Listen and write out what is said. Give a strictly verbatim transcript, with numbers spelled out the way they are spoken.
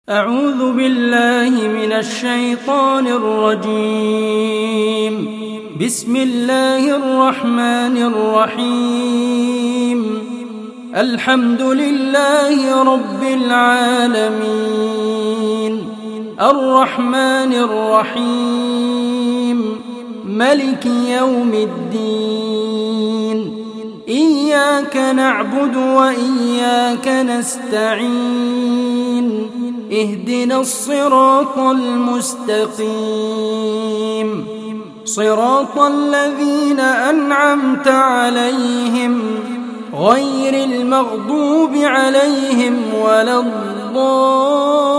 أعوذ بالله من الشيطان الرجيم. بسم الله الرحمن الرحيم. الحمد لله رب العالمين، الرحمن الرحيم، ملك يوم الدين. إياك نعبد وإياك نستعين، اهدنا الصراط المستقيم، صراط الذين أنعمت عليهم غير المغضوب عليهم ولا الضالين.